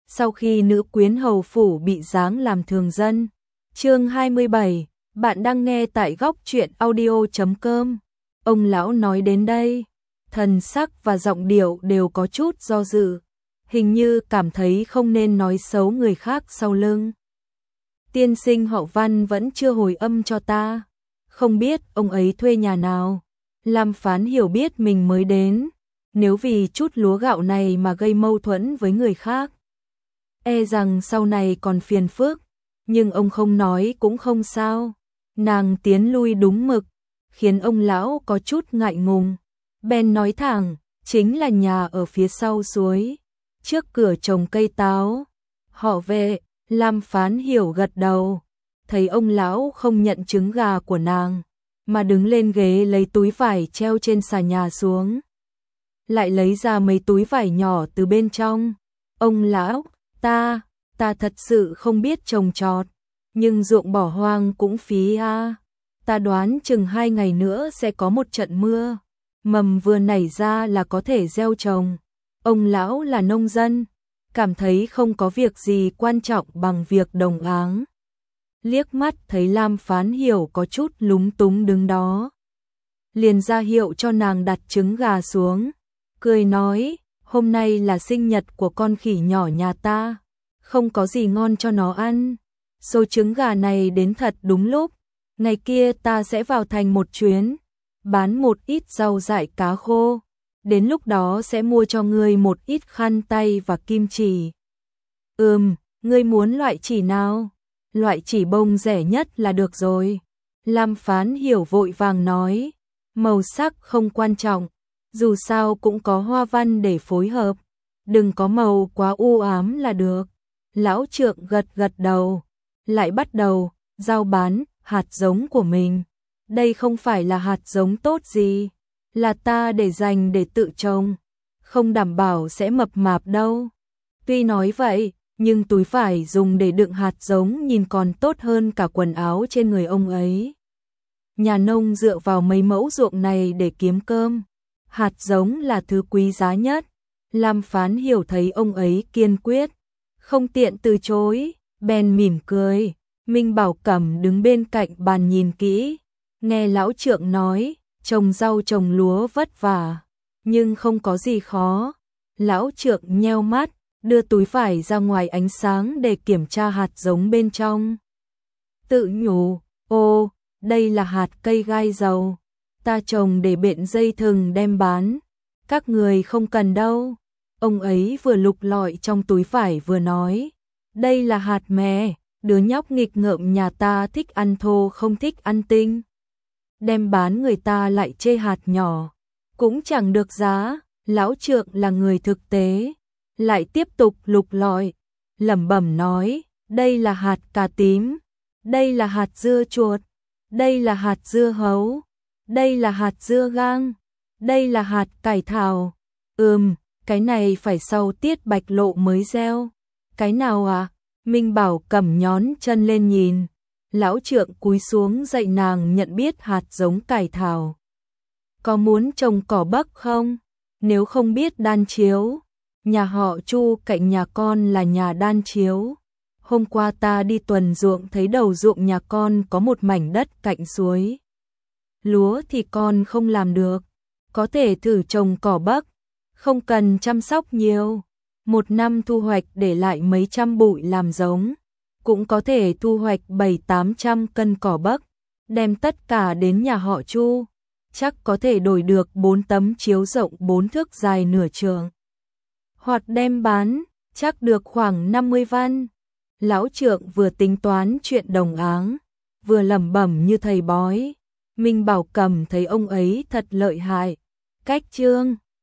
sau khi nữ quyến hầu phủ bị giáng làm thường dân. Chương 27, bạn đang nghe tại góc truyện audio.com. Ông lão nói đến đây, thần sắc và giọng điệu đều có chút do dự, hình như cảm thấy không nên nói xấu người khác sau lưng. Tiên sinh họ Văn vẫn chưa hồi âm cho ta, không biết ông ấy thuê nhà nào. Lam Phán hiểu biết mình mới đến, nếu vì chút lúa gạo này mà gây mâu thuẫn với người khác, e rằng sau này còn phiền phức, nhưng ông không nói cũng không sao. Nàng tiến lui đúng mực, khiến ông lão có chút ngại ngùng. Ben nói thẳng, chính là nhà ở phía sau suối, trước cửa trồng cây táo. Họ Vệ. Lam Phán hiểu gật đầu, thấy ông lão không nhận trứng gà của nàng, mà đứng lên ghế lấy túi vải treo trên xà nhà xuống, lại lấy ra mấy túi vải nhỏ từ bên trong. Ông lão, ta thật sự không biết trồng trọt, nhưng ruộng bỏ hoang cũng phí a. Ta đoán chừng 2 ngày nữa sẽ có một trận mưa, mầm vừa nảy ra là có thể gieo trồng. Ông lão là nông dân, cảm thấy không có việc gì quan trọng bằng việc đồng áng. Liếc mắt thấy Lam Phán hiểu có chút lúng túng đứng đó, liền ra hiệu cho nàng đặt trứng gà xuống, cười nói, hôm nay là sinh nhật của con khỉ nhỏ nhà ta, không có gì ngon cho nó ăn. Số trứng gà này đến thật đúng lúc, ngày kia ta sẽ vào thành một chuyến, bán một ít rau dại cá khô. Đến lúc đó sẽ mua cho ngươi một ít khăn tay và kim chỉ. Ngươi muốn loại chỉ nào? Loại chỉ bông rẻ nhất là được rồi. Lam Phán hiểu vội vàng nói, màu sắc không quan trọng, dù sao cũng có hoa văn để phối hợp, đừng có màu quá u ám là được. Lão trượng gật gật đầu, lại bắt đầu giao bán hạt giống của mình. Đây không phải là hạt giống tốt gì, là ta để dành để tự trồng, không đảm bảo sẽ mập mạp đâu. Tuy nói vậy, nhưng túi vải dùng để đựng hạt giống nhìn còn tốt hơn cả quần áo trên người ông ấy. Nhà nông dựa vào mấy mẫu ruộng này để kiếm cơm, hạt giống là thứ quý giá nhất. Lam Phán hiểu thấy ông ấy kiên quyết, không tiện từ chối, bèn mỉm cười. Minh Bảo Cẩm đứng bên cạnh bàn nhìn kỹ, nghe lão trượng nói, trồng rau trồng lúa vất vả, nhưng không có gì khó. Lão trượng nheo mắt, đưa túi vải ra ngoài ánh sáng để kiểm tra hạt giống bên trong. Tự nhủ, ô, đây là hạt cây gai dầu, ta trồng để bện dây thừng đem bán, các người không cần đâu. Ông ấy vừa lục lọi trong túi vải vừa nói, đây là hạt mè, đứa nhóc nghịch ngợm nhà ta thích ăn thô không thích ăn tinh. Đem bán người ta lại chê hạt nhỏ, cũng chẳng được giá. Lão trượng là người thực tế, lại tiếp tục lục lọi, lẩm bẩm nói, đây là hạt cà tím, đây là hạt dưa chuột, đây là hạt dưa hấu, đây là hạt dưa gang, đây là hạt cải thảo. Cái này phải sau tiết bạch lộ mới gieo. Cái nào à? Minh Bảo Cẩm nhón chân lên nhìn. Lão trượng cúi xuống dạy nàng nhận biết hạt giống cải thảo. Có muốn trồng cỏ Bắc không? Nếu không biết đan chiếu, nhà họ Chu cạnh nhà con là nhà đan chiếu. Hôm qua ta đi tuần ruộng thấy đầu ruộng nhà con có một mảnh đất cạnh suối. Lúa thì con không làm được, có thể thử trồng cỏ Bắc, không cần chăm sóc nhiều. Một năm thu hoạch để lại mấy trăm bụi làm giống, cũng có thể thu hoạch 700-800 cân cỏ Bắc, đem tất cả đến nhà họ Chu, chắc có thể đổi được 4 tấm chiếu rộng 4 thước dài nửa trượng. Hoặc đem bán, chắc được khoảng 50 văn. Lão trượng vừa tính toán chuyện đồng áng, vừa lẩm bẩm như thầy bói. Minh Bảo Cẩm thấy ông ấy thật lợi hại. Cách chương